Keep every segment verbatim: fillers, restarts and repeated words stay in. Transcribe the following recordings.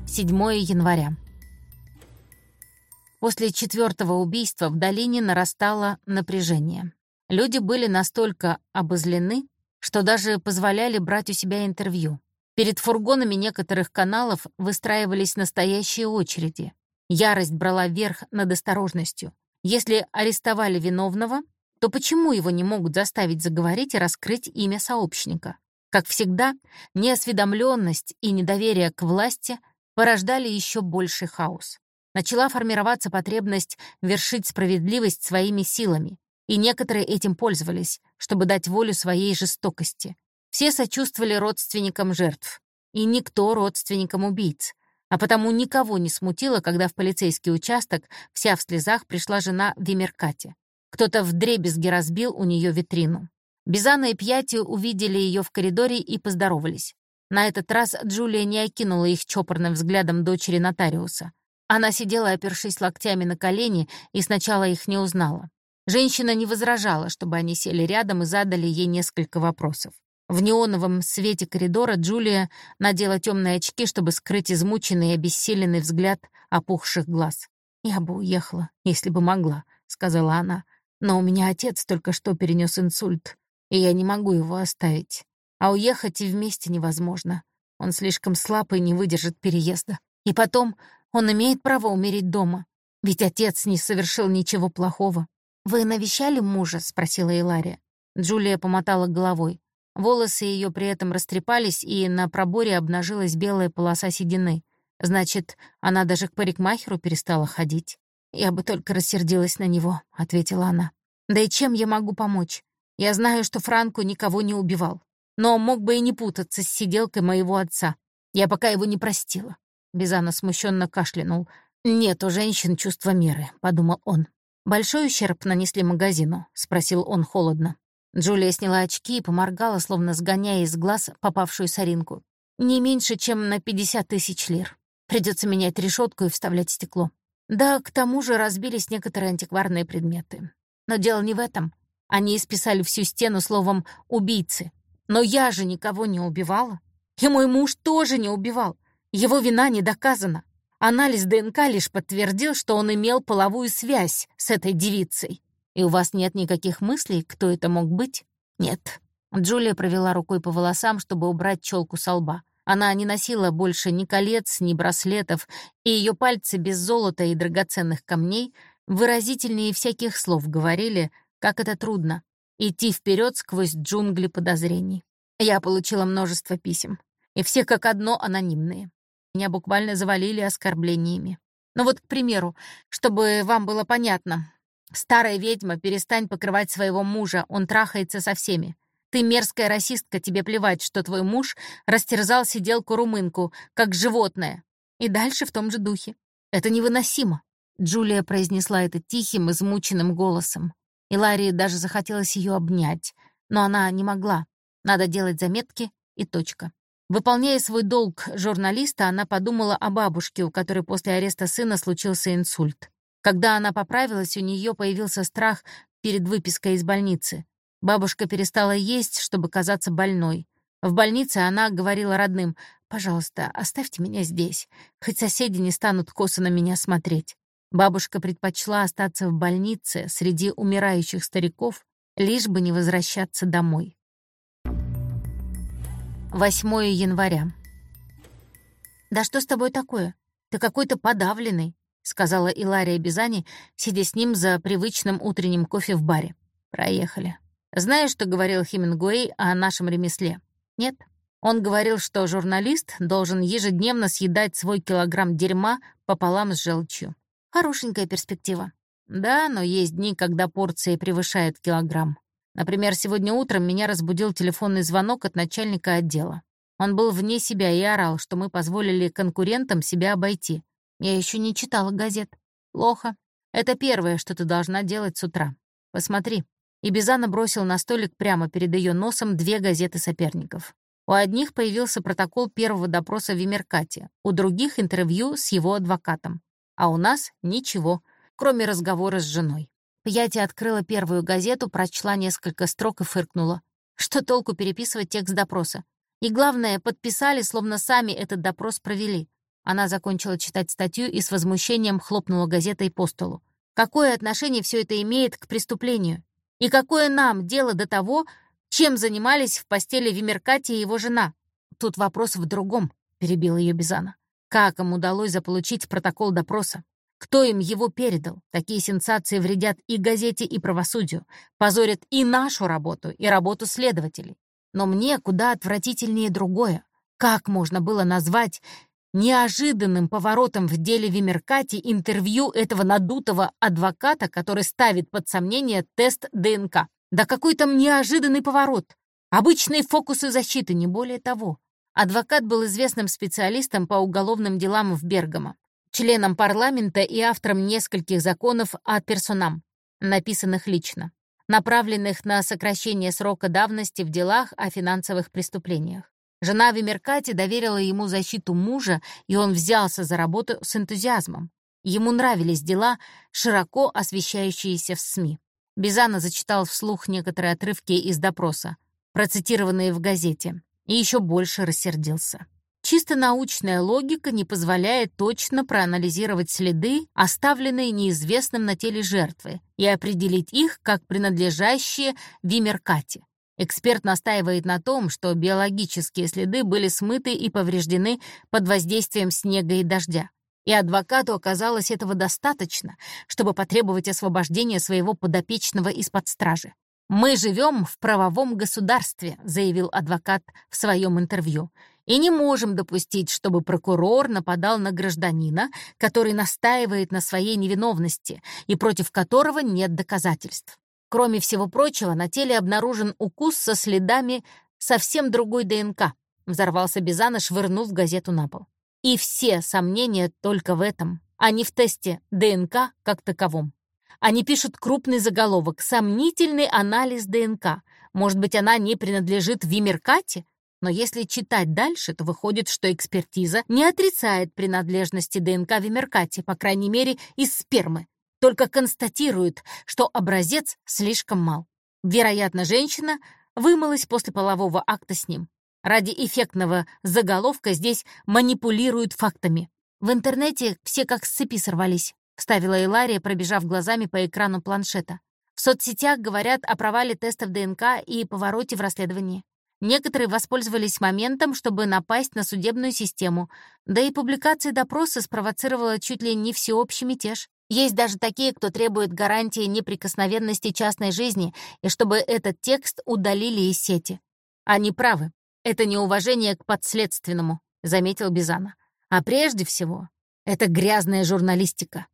седьмое января. После четвертого убийства в долине нарастало напряжение. Люди были настолько обозлены, что даже позволяли брать у себя интервью. Перед фургонами некоторых каналов выстраивались настоящие очереди. Ярость брала верх над осторожностью. Если арестовали виновного, то почему его не могут заставить заговорить и раскрыть имя сообщника? Как всегда, неосведомленность и недоверие к власти порождали еще больший хаос. Начала формироваться потребность вершить справедливость своими силами, и некоторые этим пользовались, чтобы дать волю своей жестокости. Все сочувствовали родственникам жертв, и никто родственникам убийц, а потому никого не смутило, когда в полицейский участок вся в слезах пришла жена Вимеркати. Кто-то вдребезги разбил у нее витрину. Бизана и Пьяти увидели ее в коридоре и поздоровались. На этот раз Джулия не окинула их чопорным взглядом дочери нотариуса. Она сидела, опершись локтями на колени, и сначала их не узнала. Женщина не возражала, чтобы они сели рядом и задали ей несколько вопросов. В неоновом свете коридора Джулия надела темные очки, чтобы скрыть измученный и обессиленный взгляд опухших глаз. «Я бы уехала, если бы могла», — сказала она. «Но у меня отец только что перенес инсульт, и я не могу его оставить. А уехать и вместе невозможно. Он слишком слаб и не выдержит переезда. И потом он имеет право умереть дома, ведь отец не совершил ничего плохого». «Вы навещали мужа?» — спросила Илария. Джулия помотала головой. Волосы ее при этом растрепались, и на проборе обнажилась белая полоса седины. Значит, она даже к парикмахеру перестала ходить. «Я бы только рассердилась на него», — ответила она. «Да и чем я могу помочь? Я знаю, что Франко никого не убивал, но мог бы и не путаться с сиделкой моего отца. Я пока его не простила». Бизана смущенно кашлянул. «Нет у женщин чувства меры», — подумал он. «Большой ущерб нанесли магазину?» — спросил он холодно. Джулия сняла очки и поморгала, словно сгоняя из глаз попавшую соринку. «Не меньше, чем на пятьдесят тысяч лир. Придется менять решетку и вставлять стекло. Да, к тому же разбились некоторые антикварные предметы. Но дело не в этом. Они исписали всю стену словом «убийцы». Но я же никого не убивала. И мой муж тоже не убивал. Его вина не доказана. Анализ ДНК лишь подтвердил, что он имел половую связь с этой девицей. И у вас нет никаких мыслей, кто это мог быть?» «Нет». Джулия провела рукой по волосам, чтобы убрать челку со лба. Она не носила больше ни колец, ни браслетов, и ее пальцы без золота и драгоценных камней выразительнее всяких слов говорили, как это трудно — идти вперед сквозь джунгли подозрений. Я получила множество писем, и все как одно анонимные. Меня буквально завалили оскорблениями. Ну вот, к примеру, чтобы вам было понятно. «Старая ведьма, перестань покрывать своего мужа, он трахается со всеми. Ты мерзкая расистка, тебе плевать, что твой муж растерзал сиделку-румынку, как животное». И дальше в том же духе. «Это невыносимо». Джулия произнесла это тихим, измученным голосом. И Ларри даже захотелось ее обнять, но она не могла. Надо делать заметки и точка. Выполняя свой долг журналиста, она подумала о бабушке, у которой после ареста сына случился инсульт. Когда она поправилась, у нее появился страх перед выпиской из больницы. Бабушка перестала есть, чтобы казаться больной. В больнице она говорила родным: «Пожалуйста, оставьте меня здесь, хоть соседи не станут косо на меня смотреть». Бабушка предпочла остаться в больнице среди умирающих стариков, лишь бы не возвращаться домой. восьмое января. «Да что с тобой такое? Ты какой-то подавленный», — сказала Илария Бизани, сидя с ним за привычным утренним кофе в баре. «Проехали. Знаешь, что говорил Хемингуэй о нашем ремесле? Нет? Он говорил, что журналист должен ежедневно съедать свой килограмм дерьма пополам с желчью. Хорошенькая перспектива. Да, но есть дни, когда порция превышает килограмм. Например, сегодня утром меня разбудил телефонный звонок от начальника отдела. Он был вне себя и орал, что мы позволили конкурентам себя обойти. Я еще не читала газет. Плохо. Это первое, что ты должна делать с утра. Посмотри». И Бизана бросил на столик прямо перед ее носом две газеты соперников. У одних появился протокол первого допроса в Вимеркате, у других — интервью с его адвокатом. А у нас ничего, кроме разговора с женой. Пьяти открыла первую газету, прочла несколько строк и фыркнула. Что толку переписывать текст допроса? И главное, подписали, словно сами этот допрос провели. Она закончила читать статью и с возмущением хлопнула газетой по столу. Какое отношение все это имеет к преступлению? И какое нам дело до того, чем занимались в постели Вимеркати и его жена? Тут вопрос в другом, перебила ее Бизана. Как им удалось заполучить протокол допроса? Кто им его передал? Такие сенсации вредят и газете, и правосудию, позорят и нашу работу, и работу следователей. Но мне куда отвратительнее другое. Как можно было назвать неожиданным поворотом в деле Вимеркати интервью этого надутого адвоката, который ставит под сомнение тест ДНК? Да какой там неожиданный поворот? Обычные фокусы защиты, не более того. Адвокат был известным специалистом по уголовным делам в Бергамо, членом парламента и автором нескольких законов о персонам, написанных лично, направленных на сокращение срока давности в делах о финансовых преступлениях. Жена Вимеркати доверила ему защиту мужа, и он взялся за работу с энтузиазмом. Ему нравились дела, широко освещающиеся в СМИ. Бизана зачитал вслух некоторые отрывки из допроса, процитированные в газете, и еще больше рассердился. Чисто научная логика не позволяет точно проанализировать следы, оставленные неизвестным на теле жертвы, и определить их как принадлежащие Вимеркати. Эксперт настаивает на том, что биологические следы были смыты и повреждены под воздействием снега и дождя. И адвокату оказалось этого достаточно, чтобы потребовать освобождения своего подопечного из-под стражи. «Мы живем в правовом государстве», — заявил адвокат в своем интервью, «и не можем допустить, чтобы прокурор нападал на гражданина, который настаивает на своей невиновности и против которого нет доказательств. Кроме всего прочего, на теле обнаружен укус со следами совсем другой ДНК», — взорвался Бизана, швырнув газету на пол. «И все сомнения только в этом, а не в тесте ДНК как таковом. Они пишут крупный заголовок «Сомнительный анализ ДНК». Может быть, она не принадлежит Вимеркати? Но если читать дальше, то выходит, что экспертиза не отрицает принадлежности ДНК Вимеркати, по крайней мере, из спермы, только констатирует, что образец слишком мал. Вероятно, женщина вымылась после полового акта с ним. Ради эффектного заголовка здесь манипулируют фактами. В интернете все как с цепи сорвались, вставила Илария, пробежав глазами по экрану планшета. В соцсетях говорят о провале тестов ДНК и повороте в расследовании. Некоторые воспользовались моментом, чтобы напасть на судебную систему, да и публикация допроса спровоцировала чуть ли не всеобщий мятеж. Есть даже такие, кто требует гарантии неприкосновенности частной жизни и чтобы этот текст удалили из сети. Они правы. Это неуважение к подследственному, заметил Бизана. А прежде всего, это грязная журналистика.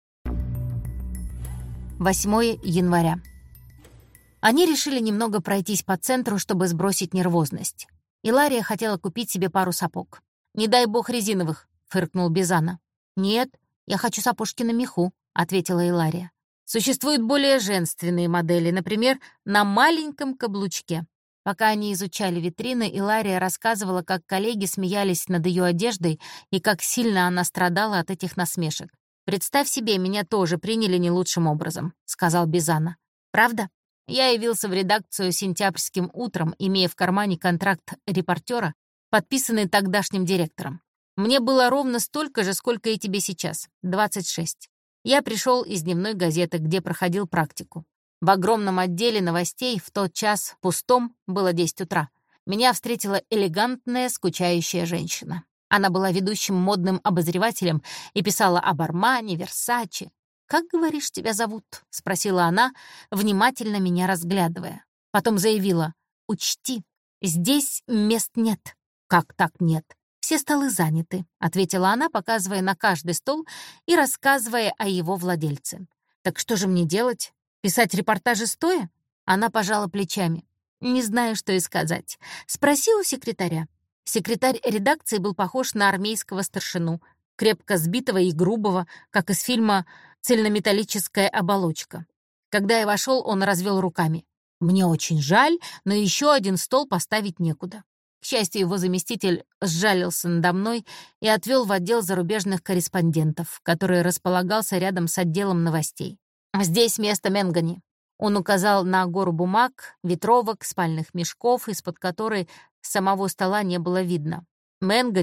восьмое января. Они решили немного пройтись по центру, чтобы сбросить нервозность. Илария хотела купить себе пару сапог. «Не дай бог резиновых», — фыркнул Бизана. «Нет, я хочу сапожки на меху», — ответила Илария. «Существуют более женственные модели, например, на маленьком каблучке». Пока они изучали витрины, Илария рассказывала, как коллеги смеялись над ее одеждой и как сильно она страдала от этих насмешек. «Представь себе, меня тоже приняли не лучшим образом», — сказал Бизана. «Правда?» Я явился в редакцию сентябрьским утром, имея в кармане контракт репортера, подписанный тогдашним директором. Мне было ровно столько же, сколько и тебе сейчас — двадцать шесть. Я пришел из дневной газеты, где проходил практику. В огромном отделе новостей в тот час пустом было десять утра. Меня встретила элегантная, скучающая женщина. Она была ведущим модным обозревателем и писала об Армани, Версаче. «Как, говоришь, тебя зовут?» — спросила она, внимательно меня разглядывая. Потом заявила: «Учти, здесь мест нет». «Как так нет? Все столы заняты», — ответила она, показывая на каждый стол и рассказывая о его владельце. «Так что же мне делать? Писать репортажи стоя?» Она пожала плечами. «Не знаю, что и сказать. Спроси у секретаря». Секретарь редакции был похож на армейского старшину, крепко сбитого и грубого, как из фильма «Цельнометаллическая оболочка». Когда я вошел, он развел руками. «Мне очень жаль, но еще один стол поставить некуда». К счастью, его заместитель сжалился надо мной и отвел в отдел зарубежных корреспондентов, который располагался рядом с отделом новостей. «Здесь место Менгани». Он указал на гору бумаг, ветровок, спальных мешков, из-под которой самого стола не было видно. Менгани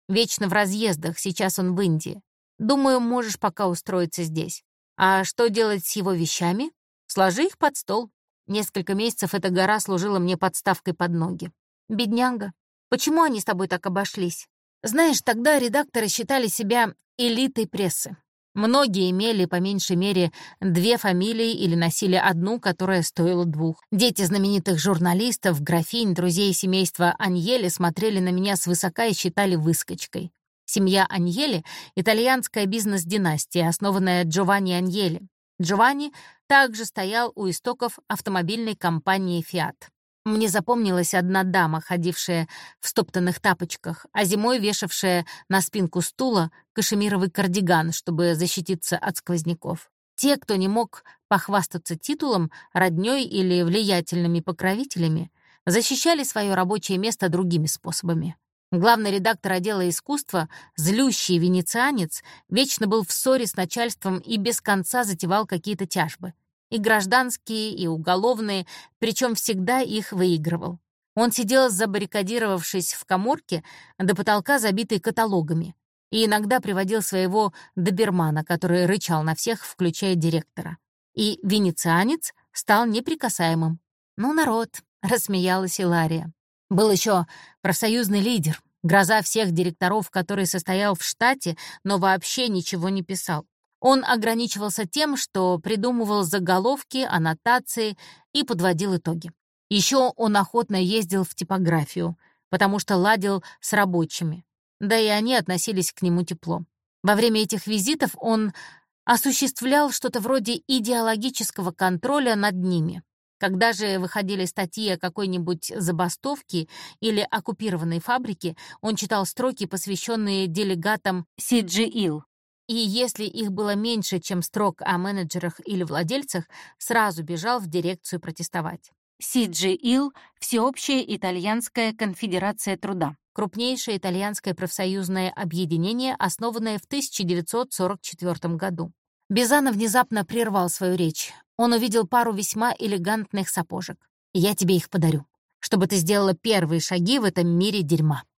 Вечно в разъездах, сейчас он в Индии. Думаю, можешь пока устроиться здесь. А что делать с его вещами? Сложи их под стол. Несколько месяцев эта гора служила мне подставкой под ноги. Бедняга. Почему они с тобой так обошлись? Знаешь, тогда редакторы считали себя элитой прессы. Многие имели, по меньшей мере, две фамилии или носили одну, которая стоила двух. Дети знаменитых журналистов, графинь, друзей семейства Аньели смотрели на меня свысока и считали выскочкой. Семья Аньели — итальянская бизнес-династия, основанная Джованни Аньели. Джованни также стоял у истоков автомобильной компании «Фиат». Мне запомнилась одна дама, ходившая в стоптанных тапочках, а зимой вешавшая на спинку стула кашемировый кардиган, чтобы защититься от сквозняков. Те, кто не мог похвастаться титулом, роднёй или влиятельными покровителями, защищали свое рабочее место другими способами. Главный редактор отдела искусства, злющий венецианец, вечно был в ссоре с начальством и без конца затевал какие-то тяжбы. И гражданские, и уголовные, причем всегда их выигрывал. Он сидел, забаррикадировавшись в каморке, до потолка забитой каталогами, и иногда приводил своего добермана, который рычал на всех, включая директора. И венецианец стал неприкасаемым. «Ну, народ», — рассмеялась Илария. Был еще профсоюзный лидер, гроза всех директоров, который состоял в штате, но вообще ничего не писал. Он ограничивался тем, что придумывал заголовки, аннотации и подводил итоги. Еще он охотно ездил в типографию, потому что ладил с рабочими. Да и они относились к нему тепло. Во время этих визитов он осуществлял что-то вроде идеологического контроля над ними. Когда же выходили статьи о какой-нибудь забастовке или оккупированной фабрике, он читал строки, посвященные делегатам си джи эл. И если их было меньше, чем строк о менеджерах или владельцах, сразу бежал в дирекцию протестовать. си джи эл — Всеобщая итальянская конфедерация труда, крупнейшее итальянское профсоюзное объединение, основанное в тысяча девятьсот сорок четвёртом году. Бизано внезапно прервал свою речь. Он увидел пару весьма элегантных сапожек. «Я тебе их подарю, чтобы ты сделала первые шаги в этом мире дерьма».